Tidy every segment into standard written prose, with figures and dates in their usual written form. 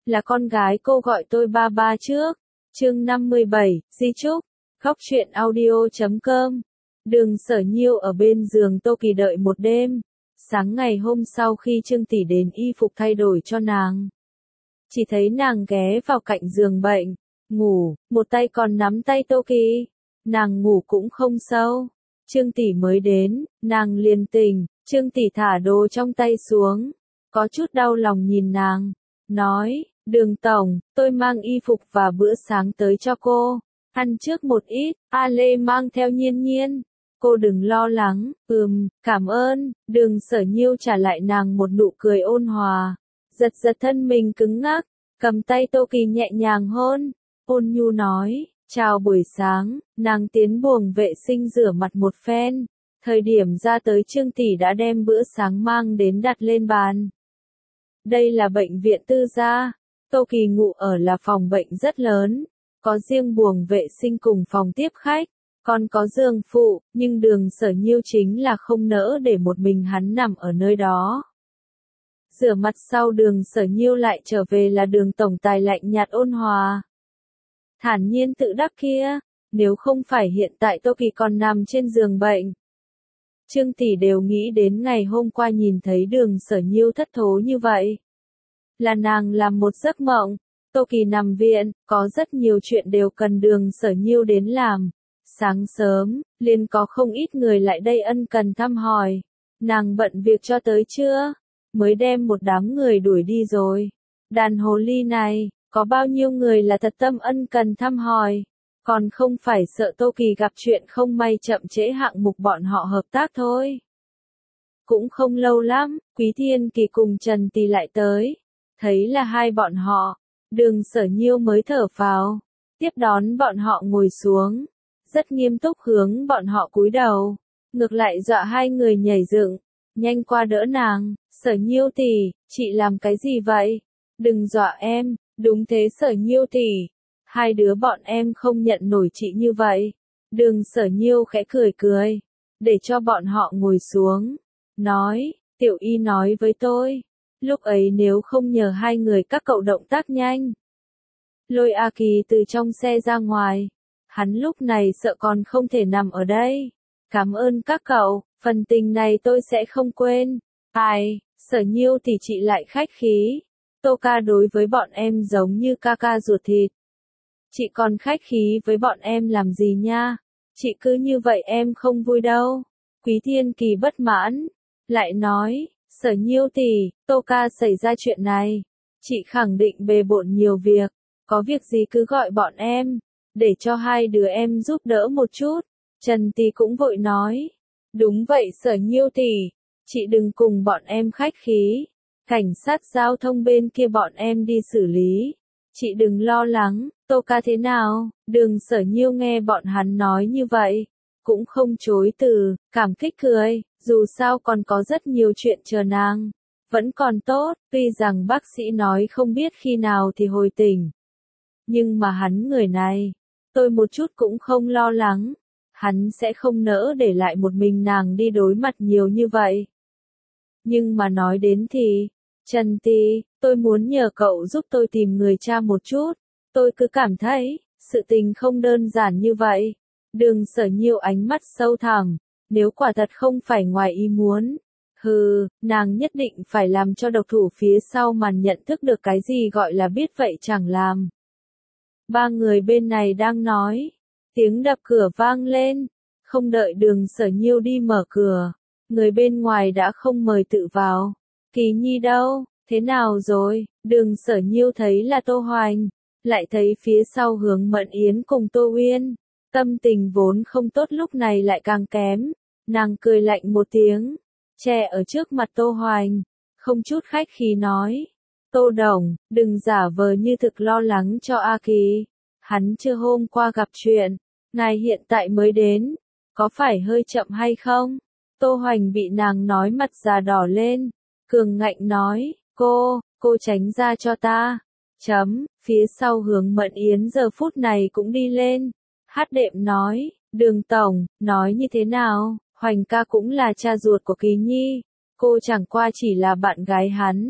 là con gái cô gọi tôi ba ba trước. Chương 57, di chúc. Khóc chuyện audio.com. Đường Sở Nhiêu ở bên giường Tô Kỳ đợi một đêm. Sáng ngày hôm sau khi Trương tỷ đến y phục thay đổi cho nàng, chỉ thấy nàng ghé vào cạnh giường bệnh, ngủ, một tay còn nắm tay Tô Kỳ. Nàng ngủ cũng không sâu. Trương tỷ mới đến, nàng liền tỉnh. Trương tỷ thả đồ trong tay xuống, có chút đau lòng nhìn nàng, nói, Đường tổng, tôi mang y phục và bữa sáng tới cho cô, ăn trước một ít. A Lê mang theo Nhiên Nhiên. Cô đừng lo lắng. Cảm ơn. Đường Sở Nhiêu trả lại nàng một nụ cười ôn hòa, giật giật thân mình cứng ngắc, cầm tay Tô Kỳ nhẹ nhàng hôn, ôn nhu nói, chào buổi sáng. Nàng tiến buồng vệ sinh rửa mặt một phen, thời điểm ra tới Trương tỷ đã đem bữa sáng mang đến đặt lên bàn. Đây là bệnh viện tư gia, Tô Kỳ ngủ ở là phòng bệnh rất lớn, có riêng buồng vệ sinh cùng phòng tiếp khách, còn có giường phụ, nhưng Đường Sở Nhiêu chính là không nỡ để một mình hắn nằm ở nơi đó. Rửa mặt sau Đường Sở Nhiêu lại trở về là Đường tổng tài lạnh nhạt ôn hòa, thản nhiên tự đắc kia, nếu không phải hiện tại Tô Kỳ còn nằm trên giường bệnh, Trương tỷ đều nghĩ đến ngày hôm qua nhìn thấy Đường Sở Nhiêu thất thố như vậy, là nàng làm một giấc mộng. Tô Kỳ nằm viện, có rất nhiều chuyện đều cần Đường Sở Nhiêu đến làm. Sáng sớm, liền có không ít người lại đây ân cần thăm hỏi. Nàng bận việc cho tới trưa, mới đem một đám người đuổi đi rồi. Đàn hồ ly này, có bao nhiêu người là thật tâm ân cần thăm hỏi, còn không phải sợ Tô Kỳ gặp chuyện không may chậm trễ hạng mục bọn họ hợp tác thôi. Cũng không lâu lắm, Quý Thiên Kỳ cùng Trần Tì lại tới, thấy là hai bọn họ, Đường Sở Nhiêu mới thở phào, tiếp đón bọn họ ngồi xuống, rất nghiêm túc hướng bọn họ cúi đầu, ngược lại dọa hai người nhảy dựng, nhanh qua đỡ nàng. Sở Nhiêu tỷ, chị làm cái gì vậy? Đừng dọa em. Đúng thế Sở Nhiêu tỷ, hai đứa bọn em không nhận nổi chị như vậy. Đường Sở Nhiêu khẽ cười cười, để cho bọn họ ngồi xuống, nói, Tiểu Y nói với tôi, lúc ấy nếu không nhờ hai người các cậu động tác nhanh, lôi A Kỳ từ trong xe ra ngoài, hắn lúc này sợ còn không thể nằm ở đây. Cảm ơn các cậu, phần tình này tôi sẽ không quên. Ai, Sở Nhiêu thì chị lại khách khí. Tô ca đối với bọn em giống như ca ca ruột thịt. Chị còn khách khí với bọn em làm gì nha? Chị cứ như vậy em không vui đâu. Quý Thiên Kỳ bất mãn, lại nói, Sở Nhiêu tỷ, Tô ca xảy ra chuyện này, chị khẳng định bề bộn nhiều việc, có việc gì cứ gọi bọn em, để cho hai đứa em giúp đỡ một chút. Trần Tì cũng vội nói, đúng vậy Sở Nhiêu tỷ, chị đừng cùng bọn em khách khí, cảnh sát giao thông bên kia bọn em đi xử lý, chị đừng lo lắng. Tô ca thế nào? Đường Sở Nhiêu nghe bọn hắn nói như vậy, cũng không chối từ, cảm kích cười, dù sao còn có rất nhiều chuyện chờ nàng, vẫn còn tốt, tuy rằng bác sĩ nói không biết khi nào thì hồi tỉnh, nhưng mà hắn người này, tôi một chút cũng không lo lắng, hắn sẽ không nỡ để lại một mình nàng đi đối mặt nhiều như vậy. Nhưng mà nói đến thì, Trần Tì, tôi muốn nhờ cậu giúp tôi tìm người cha một chút, tôi cứ cảm thấy, sự tình không đơn giản như vậy. Đường Sở Nhiêu ánh mắt sâu thẳm, nếu quả thật không phải ngoài ý muốn, nàng nhất định phải làm cho độc thủ phía sau màn nhận thức được cái gì gọi là biết vậy chẳng làm. Ba người bên này đang nói, tiếng đập cửa vang lên, không đợi Đường Sở Nhiêu đi mở cửa, người bên ngoài đã không mời tự vào. Kỳ Nhi đâu, thế nào rồi? Đường Sở Nhiêu thấy là Tô Hoành, lại thấy phía sau Hướng Mẫn Yến cùng Tô Uyên, tâm tình vốn không tốt lúc này lại càng kém, nàng cười lạnh một tiếng, che ở trước mặt Tô Hoành, không chút khách khí nói, Tô Đồng, đừng giả vờ như thực lo lắng cho A Kỳ, hắn chưa hôm qua gặp chuyện, ngài hiện tại mới đến, có phải hơi chậm hay không? Tô Hoành bị nàng nói mặt già đỏ lên, cường ngạnh nói, cô tránh ra cho ta. Phía sau Hướng Mẫn Yến giờ phút này cũng đi lên, hát đệm nói, Đường tổng, nói như thế nào, Hoành ca cũng là cha ruột của Kỳ Nhi, cô chẳng qua chỉ là bạn gái hắn,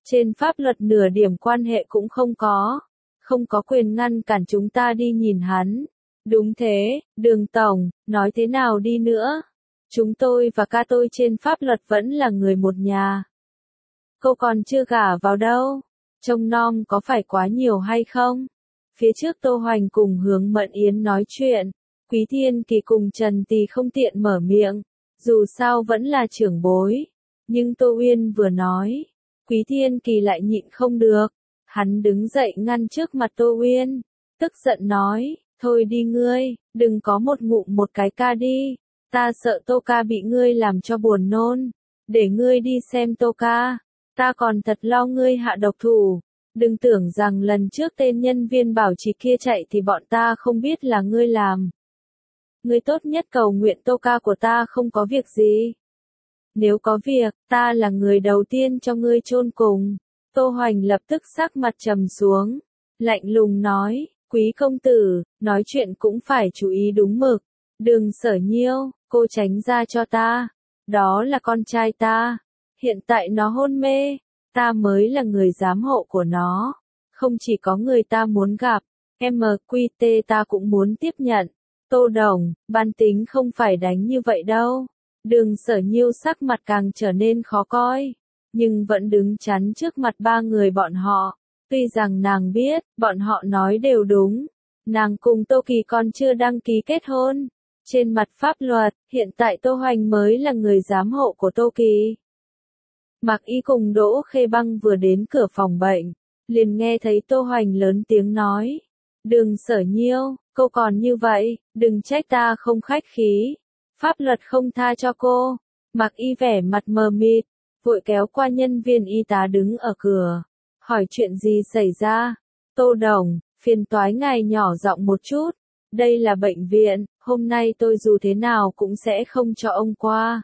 Trên pháp luật nửa điểm quan hệ cũng không có. Không có quyền ngăn cản chúng ta đi nhìn hắn. Đúng thế, Đường Tổng, nói thế nào đi nữa? Chúng tôi và ca tôi trên pháp luật vẫn là người một nhà. Cô còn chưa gả vào đâu. Trông nom có phải quá nhiều hay không? Phía trước Tô Hoành cùng Hướng Mận Yến nói chuyện. Quý Thiên Kỳ cùng Trần Tì không tiện mở miệng. Dù sao vẫn là trưởng bối. Nhưng Tô Uyên vừa nói. Quý Thiên Kỳ lại nhịn không được. Hắn đứng dậy ngăn trước mặt Tô Uyên. Tức giận nói. Thôi đi ngươi, đừng có một ngụm một cái ca đi. Ta sợ Tô ca bị ngươi làm cho buồn nôn. Để ngươi đi xem Tô ca. Ta còn thật lo ngươi hạ độc thủ. Đừng tưởng rằng lần trước tên nhân viên bảo trì kia chạy thì bọn ta không biết là ngươi làm. Ngươi tốt nhất cầu nguyện Tô ca của ta không có việc gì. Nếu có việc, ta là người đầu tiên cho ngươi chôn cùng. Tô Hoành lập tức sắc mặt trầm xuống. Lạnh lùng nói, quý công tử, nói chuyện cũng phải chú ý đúng mực. Đường Sở Nhiêu, cô tránh ra cho ta. Đó là con trai ta. Hiện tại nó hôn mê. Ta mới là người giám hộ của nó. Không chỉ có người ta muốn gặp. MQT ta cũng muốn tiếp nhận. Tô Đồng, ban tính không phải đánh như vậy đâu. Đường Sở Nhiêu sắc mặt càng trở nên khó coi. Nhưng vẫn đứng chắn trước mặt ba người bọn họ. Tuy rằng nàng biết, bọn họ nói đều đúng. Nàng cùng Tô Kỳ còn chưa đăng ký kết hôn. Trên mặt pháp luật, hiện tại Tô Hoành mới là người giám hộ của Tô Kỳ. Mạc Y cùng Đỗ Khê Băng vừa đến cửa phòng bệnh, liền nghe thấy Tô Hoành lớn tiếng nói. Đường Sở Nhiêu, cô còn như vậy, đừng trách ta không khách khí. Pháp luật không tha cho cô. Mạc Y vẻ mặt mờ mịt, vội kéo qua nhân viên y tá đứng ở cửa. Hỏi chuyện gì xảy ra? Tô Đồng, phiền toái ngài nhỏ giọng một chút. Đây là bệnh viện, hôm nay tôi dù thế nào cũng sẽ không cho ông qua.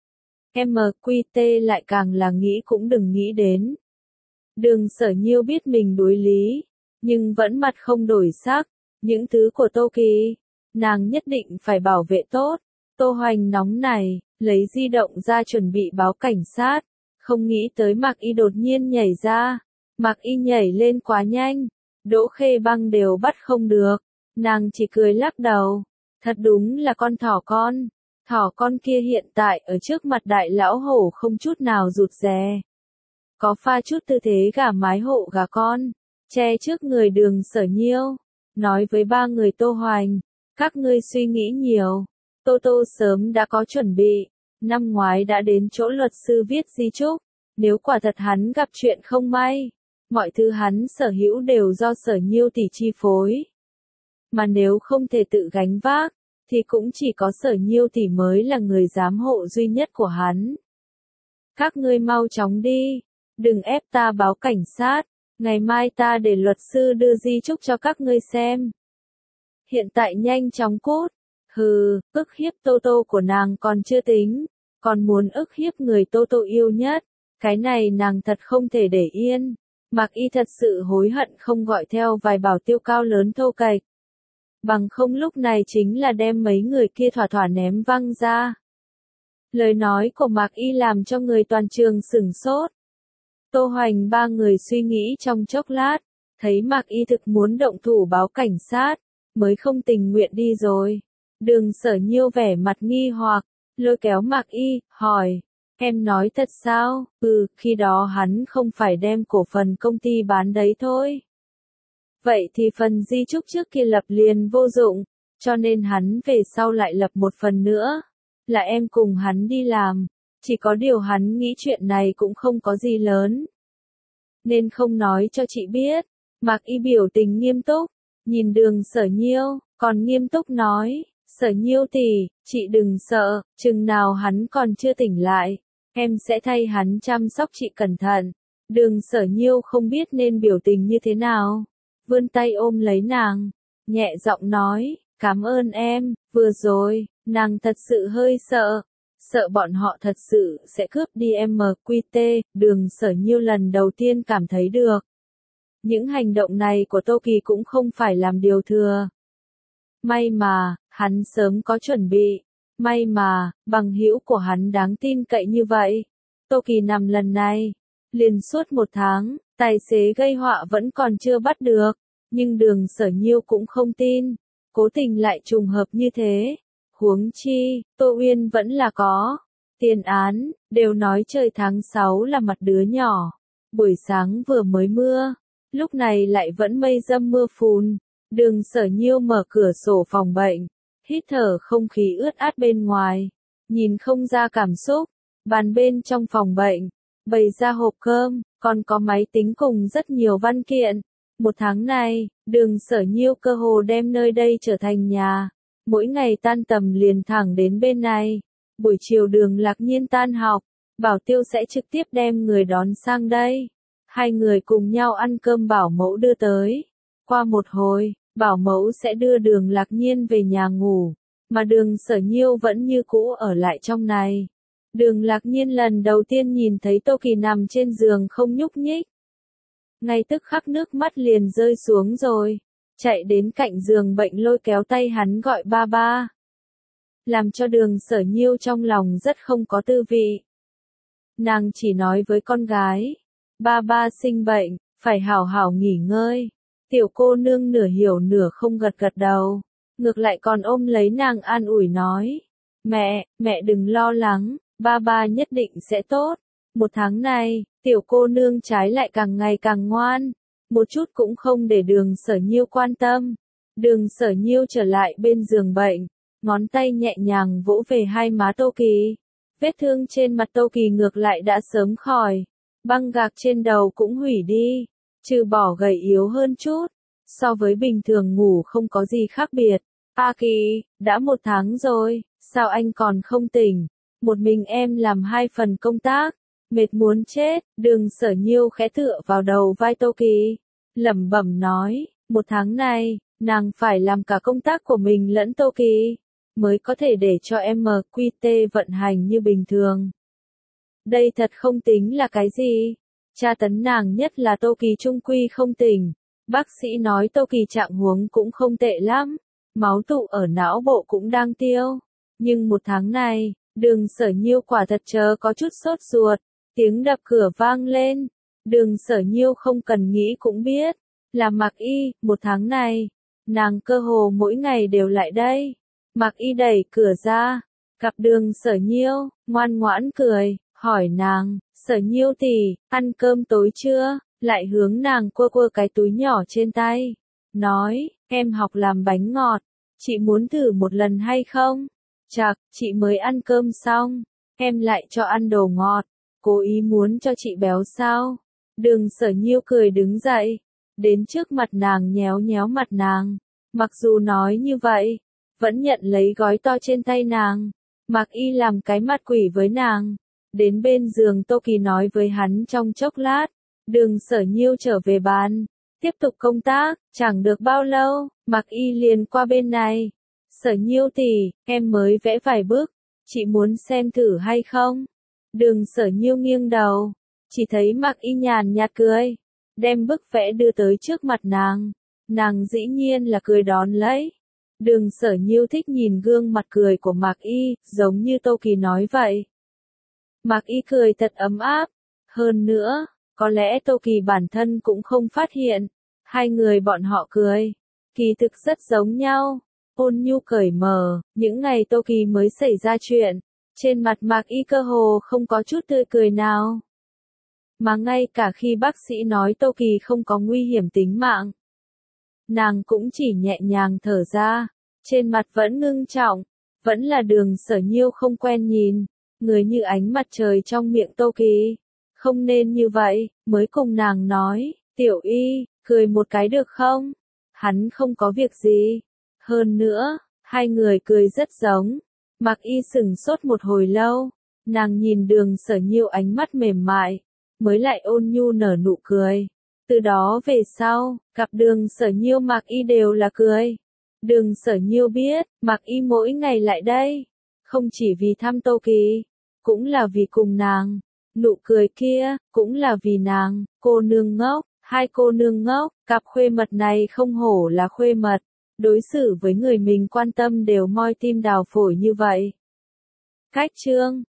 MQT lại càng là nghĩ cũng đừng nghĩ đến. Đường Sở Nhiêu biết mình đối lý, nhưng vẫn mặt không đổi sắc. Những thứ của Tô Kỳ, nàng nhất định phải bảo vệ tốt. Tô Hoành nóng này, lấy di động ra chuẩn bị báo cảnh sát. Không nghĩ tới Mạc Y đột nhiên nhảy ra. Mạc Y nhảy lên quá nhanh. Đỗ Khê Băng đều bắt không được. Nàng chỉ cười lắc đầu. Thật đúng là con thỏ con. Thỏ con kia hiện tại ở trước mặt đại lão hổ không chút nào rụt rè. Có pha chút tư thế gà mái hộ gà con. Che trước người Đường Sở Nhiêu. Nói với ba người Tô Hoành. Các ngươi suy nghĩ nhiều. Tô Tô sớm đã có chuẩn bị. Năm ngoái đã đến chỗ luật sư viết di chúc. Nếu quả thật hắn gặp chuyện không may. Mọi thứ hắn sở hữu đều do Sở Nhiêu tỷ chi phối. Mà nếu không thể tự gánh vác, thì cũng chỉ có Sở Nhiêu tỷ mới là người giám hộ duy nhất của hắn. Các ngươi mau chóng đi, đừng ép ta báo cảnh sát, ngày mai ta để luật sư đưa di chúc cho các ngươi xem. Hiện tại nhanh chóng cút, hừ, ức hiếp Tô Tô của nàng còn chưa tính, còn muốn ức hiếp người Tô Tô yêu nhất, cái này nàng thật không thể để yên. Mạc Y thật sự hối hận không gọi theo vài bảo tiêu cao lớn thô kệch. Bằng không lúc này chính là đem mấy người kia thỏa thỏa ném văng ra. Lời nói của Mạc Y làm cho người toàn trường sửng sốt. Tô Hoành ba người suy nghĩ trong chốc lát, thấy Mạc Y thực muốn động thủ báo cảnh sát, mới không tình nguyện đi rồi. Đường Sở Nhiêu vẻ mặt nghi hoặc, lôi kéo Mạc Y, hỏi, em nói thật sao? Khi đó hắn không phải đem cổ phần công ty bán đấy thôi. Vậy thì phần di chúc trước kia lập liền vô dụng, cho nên hắn về sau lại lập một phần nữa. Là em cùng hắn đi làm, chỉ có điều hắn nghĩ chuyện này cũng không có gì lớn. Nên không nói cho chị biết. Mạc Y biểu tình nghiêm túc, nhìn Đường Sở Nhiêu, còn nghiêm túc nói, Sở Nhiêu tỷ, chị đừng sợ, chừng nào hắn còn chưa tỉnh lại, em sẽ thay hắn chăm sóc chị cẩn thận. Đường Sở Nhiêu không biết nên biểu tình như thế nào. Vươn tay ôm lấy nàng, nhẹ giọng nói, cảm ơn em, vừa rồi, nàng thật sự hơi sợ, sợ bọn họ thật sự sẽ cướp đi MQT, Đường Sở Nhiêu lần đầu tiên cảm thấy được. Những hành động này của Tô Kỳ cũng không phải làm điều thừa. May mà, hắn sớm có chuẩn bị, may mà, bằng hữu của hắn đáng tin cậy như vậy. Tô Kỳ nằm lần này, Liền suốt 1 tháng, tài xế gây họa vẫn còn chưa bắt được, nhưng Đường Sở Nhiêu cũng không tin, cố tình lại trùng hợp như thế. Huống chi, Tô Uyên vẫn là có tiền án, đều nói trời tháng 6 là mặt đứa nhỏ. Buổi sáng vừa mới mưa, lúc này lại vẫn mây râm mưa phùn. Đường Sở Nhiêu mở cửa sổ phòng bệnh, hít thở không khí ướt át bên ngoài, nhìn không ra cảm xúc. Bàn bên trong phòng bệnh, bày ra hộp cơm, còn có máy tính cùng rất nhiều văn kiện. 1 tháng này, Đường Sở Nhiêu cơ hồ đem nơi đây trở thành nhà. Mỗi ngày tan tầm liền thẳng đến bên này. Buổi chiều Đường Lạc Nhiên tan học, Bảo Tiêu sẽ trực tiếp đem người đón sang đây. Hai người cùng nhau ăn cơm bảo mẫu đưa tới. Qua một hồi, bảo mẫu sẽ đưa Đường Lạc Nhiên về nhà ngủ, mà Đường Sở Nhiêu vẫn như cũ ở lại trong này. Đường Lạc Nhiên lần đầu tiên nhìn thấy Tô Kỳ nằm trên giường không nhúc nhích. Ngay tức khắc nước mắt liền rơi xuống rồi, chạy đến cạnh giường bệnh lôi kéo tay hắn gọi ba ba. Làm cho Đường Sở Nhiêu trong lòng rất không có tư vị. Nàng chỉ nói với con gái, ba ba sinh bệnh, phải hảo hảo nghỉ ngơi. Tiểu cô nương nửa hiểu nửa không gật gật đầu, ngược lại còn ôm lấy nàng an ủi nói, mẹ đừng lo lắng, ba ba nhất định sẽ tốt. 1 tháng này, tiểu cô nương trái lại càng ngày càng ngoan, một chút cũng không để Đường Sở Nhiêu quan tâm. Đường Sở Nhiêu trở lại bên giường bệnh, ngón tay nhẹ nhàng vỗ về hai má Tô Kỳ. Vết thương trên mặt Tô Kỳ ngược lại đã sớm khỏi, băng gạc trên đầu cũng hủy đi, trừ bỏ gầy yếu hơn chút, so với bình thường ngủ không có gì khác biệt. A Kỳ, đã 1 tháng rồi, sao anh còn không tỉnh? Một mình em làm 2 phần công tác, mệt muốn chết. Đường Sở Nhiêu khẽ tựa vào đầu vai Tô Kỳ, lẩm bẩm nói, 1 tháng này, nàng phải làm cả công tác của mình lẫn Tô Kỳ, mới có thể để cho MQT vận hành như bình thường. Đây thật không tính là cái gì. Tra tấn nàng nhất là Tô Kỳ trung quy không tỉnh. Bác sĩ nói Tô Kỳ trạng huống cũng không tệ lắm, máu tụ ở não bộ cũng đang tiêu. Nhưng 1 tháng này, Đường Sở Nhiêu quả thật chớ có chút sốt ruột. Tiếng đập cửa vang lên. Đường Sở Nhiêu không cần nghĩ cũng biết, là Mạc Y. 1 tháng này, nàng cơ hồ mỗi ngày đều lại đây. Mạc Y đẩy cửa ra, gặp Đường Sở Nhiêu, ngoan ngoãn cười, hỏi nàng, Sở Nhiêu tỷ, ăn cơm tối chưa? Lại hướng nàng quơ quơ cái túi nhỏ trên tay, nói, em học làm bánh ngọt, chị muốn thử một lần hay không? Chạc, chị mới ăn cơm xong, em lại cho ăn đồ ngọt, cố ý muốn cho chị béo sao? Đường Sở Nhiêu cười đứng dậy, đến trước mặt nàng nhéo nhéo mặt nàng, mặc dù nói như vậy, vẫn nhận lấy gói to trên tay nàng. Mạc Y làm cái mặt quỷ với nàng. Đến bên giường Tô Kỳ nói với hắn trong chốc lát. Đường Sở Nhiêu trở về bàn, tiếp tục công tác. Chẳng được bao lâu, Mạc Y liền qua bên này. Sở Nhiêu tỷ, em mới vẽ vài bức, chị muốn xem thử hay không? Đường Sở Nhiêu nghiêng đầu, chỉ thấy Mạc Y nhàn nhạt cười, đem bức vẽ đưa tới trước mặt nàng. Nàng dĩ nhiên là cười đón lấy. Đường Sở Nhiêu thích nhìn gương mặt cười của Mạc Y, giống như Tô Kỳ nói vậy. Mạc Y cười thật ấm áp. Hơn nữa, có lẽ Tô Kỳ bản thân cũng không phát hiện. Hai người bọn họ cười, kỳ thực rất giống nhau. Ôn nhu cởi mở, những ngày Tô Kỳ mới xảy ra chuyện, trên mặt Mạc Y cơ hồ không có chút tươi cười nào. Mà ngay cả khi bác sĩ nói Tô Kỳ không có nguy hiểm tính mạng, nàng cũng chỉ nhẹ nhàng thở ra, trên mặt vẫn ngưng trọng, vẫn là Đường Sở Nhiêu không quen nhìn, người như ánh mặt trời trong miệng Tô Kỳ. Không nên như vậy, mới cùng nàng nói, Tiểu Y, cười một cái được không? Hắn không có việc gì. Hơn nữa, hai người cười rất giống. Mạc Y sững sốt một hồi lâu, nàng nhìn Đường Sở Nhiêu ánh mắt mềm mại, mới lại ôn nhu nở nụ cười. Từ đó về sau, gặp Đường Sở Nhiêu Mạc Y đều là cười. Đường Sở Nhiêu biết, Mạc Y mỗi ngày lại đây, không chỉ vì thăm Tô Kỳ, cũng là vì cùng nàng. Nụ cười kia, cũng là vì nàng. Cô nương ngốc, hai cô nương ngốc, cặp khuê mật này không hổ là khuê mật, đối xử với người mình quan tâm đều moi tim đào phổi như vậy. Cách chương